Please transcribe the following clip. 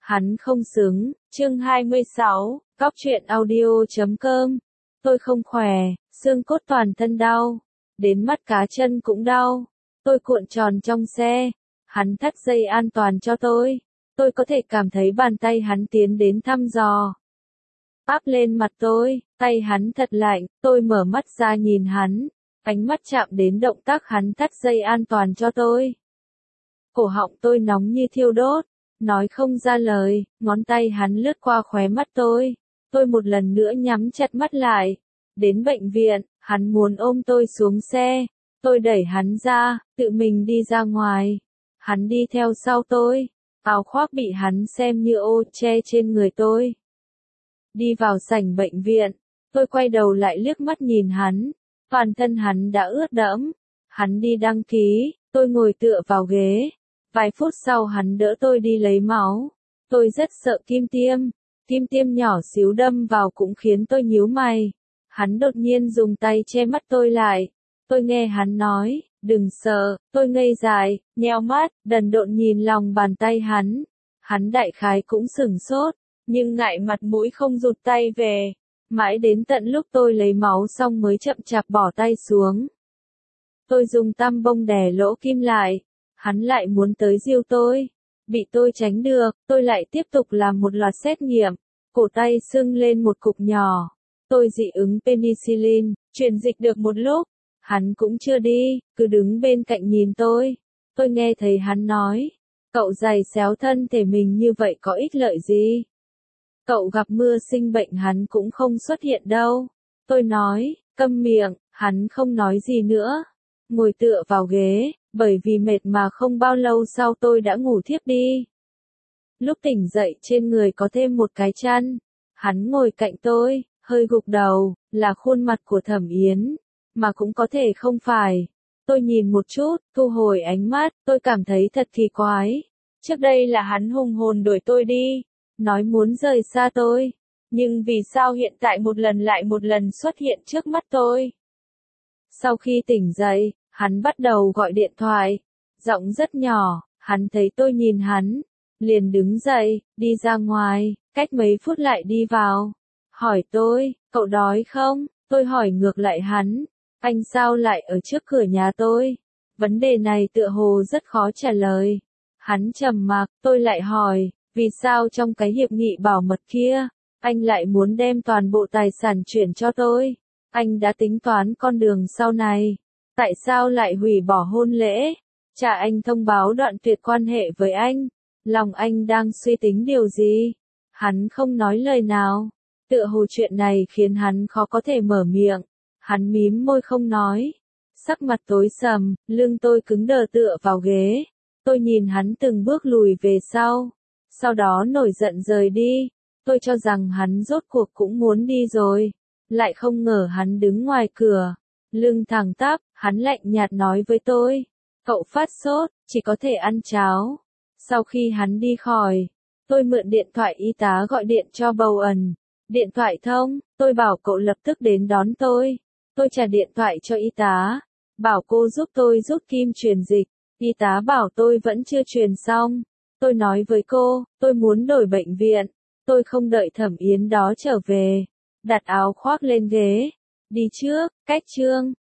Hắn không xứng. Chương 26, Cóc truyện audio.com. Tôi không khỏe, xương cốt toàn thân đau, đến mắt cá chân cũng đau. Tôi cuộn tròn trong xe, hắn thắt dây an toàn cho tôi. Tôi có thể cảm thấy bàn tay hắn tiến đến thăm dò, áp lên mặt tôi, tay hắn thật lạnh. Tôi mở mắt ra nhìn hắn, ánh mắt chạm đến động tác hắn thắt dây an toàn cho tôi. Cổ họng tôi nóng như thiêu đốt, nói không ra lời. Ngón tay hắn lướt qua khóe mắt tôi. Tôi một lần nữa nhắm chặt mắt lại. Đến bệnh viện, hắn muốn ôm tôi xuống xe. Tôi đẩy hắn ra, tự mình đi ra ngoài. Hắn đi theo sau tôi. Áo khoác bị hắn xem như ô che trên người tôi. Đi vào sảnh bệnh viện, tôi quay đầu lại liếc mắt nhìn hắn. Toàn thân hắn đã ướt đẫm. Hắn đi đăng ký, tôi ngồi tựa vào ghế. Vài phút sau hắn đỡ tôi đi lấy máu. Tôi rất sợ kim tiêm nhỏ xíu đâm vào cũng khiến tôi nhíu mày. Hắn đột nhiên dùng tay che mắt tôi lại. Tôi nghe hắn nói, đừng sợ. Tôi ngây dại, nheo mắt, đần độn nhìn lòng bàn tay hắn. Hắn đại khái cũng sửng sốt, nhưng ngại mặt mũi không rụt tay về. Mãi đến tận lúc tôi lấy máu xong mới chậm chạp bỏ tay xuống. Tôi dùng tăm bông đè lỗ kim lại. Hắn lại muốn tới giêu tôi. Bị tôi tránh được, tôi lại tiếp tục làm một loạt xét nghiệm. Cổ tay sưng lên một cục nhỏ. Tôi dị ứng penicillin, truyền dịch được một lúc. Hắn cũng chưa đi, cứ đứng bên cạnh nhìn tôi. Tôi nghe thấy hắn nói, cậu giày xéo thân thể mình như vậy có ích lợi gì? Cậu gặp mưa sinh bệnh hắn cũng không xuất hiện đâu. Tôi nói, câm miệng. Hắn không nói gì nữa. Ngồi tựa vào ghế, bởi vì mệt mà không bao lâu sau tôi đã ngủ thiếp đi. Lúc tỉnh dậy trên người có thêm một cái chăn. Hắn ngồi cạnh tôi, hơi gục đầu, là khuôn mặt của Thẩm Yến, mà cũng có thể không phải. Tôi nhìn một chút, thu hồi ánh mắt, tôi cảm thấy thật kỳ quái. Trước đây là hắn hùng hồn đuổi tôi đi, nói muốn rời xa tôi. Nhưng vì sao hiện tại một lần lại một lần xuất hiện trước mắt tôi? Sau khi tỉnh dậy, hắn bắt đầu gọi điện thoại. Giọng rất nhỏ, hắn thấy tôi nhìn hắn. Liền đứng dậy, đi ra ngoài, cách mấy phút lại đi vào. Hỏi tôi, cậu đói không? Tôi hỏi ngược lại hắn, anh sao lại ở trước cửa nhà tôi? Vấn đề này tựa hồ rất khó trả lời. Hắn trầm mặc, tôi lại hỏi, vì sao trong cái hiệp nghị bảo mật kia, anh lại muốn đem toàn bộ tài sản chuyển cho tôi? Anh đã tính toán con đường sau này. Tại sao lại hủy bỏ hôn lễ? Cha anh thông báo đoạn tuyệt quan hệ với anh. Lòng anh đang suy tính điều gì? Hắn không nói lời nào. Tựa hồ chuyện này khiến hắn khó có thể mở miệng. Hắn mím môi không nói. Sắc mặt tối sầm, lưng tôi cứng đờ tựa vào ghế. Tôi nhìn hắn từng bước lùi về sau. Sau đó nổi giận rời đi. Tôi cho rằng hắn rốt cuộc cũng muốn đi rồi. Lại không ngờ hắn đứng ngoài cửa. Lưng thẳng tắp, hắn lạnh nhạt nói với tôi. Cậu phát sốt, chỉ có thể ăn cháo. Sau khi hắn đi khỏi, tôi mượn điện thoại y tá gọi điện cho Bowen. Điện thoại thông, tôi bảo cậu lập tức đến đón tôi. Tôi trả điện thoại cho y tá, bảo cô giúp tôi rút kim truyền dịch. Y tá bảo tôi vẫn chưa truyền xong. Tôi nói với cô, tôi muốn đổi bệnh viện. Tôi không đợi Thẩm Yến đó trở về. Đặt áo khoác lên ghế. Đi trước, cách chương.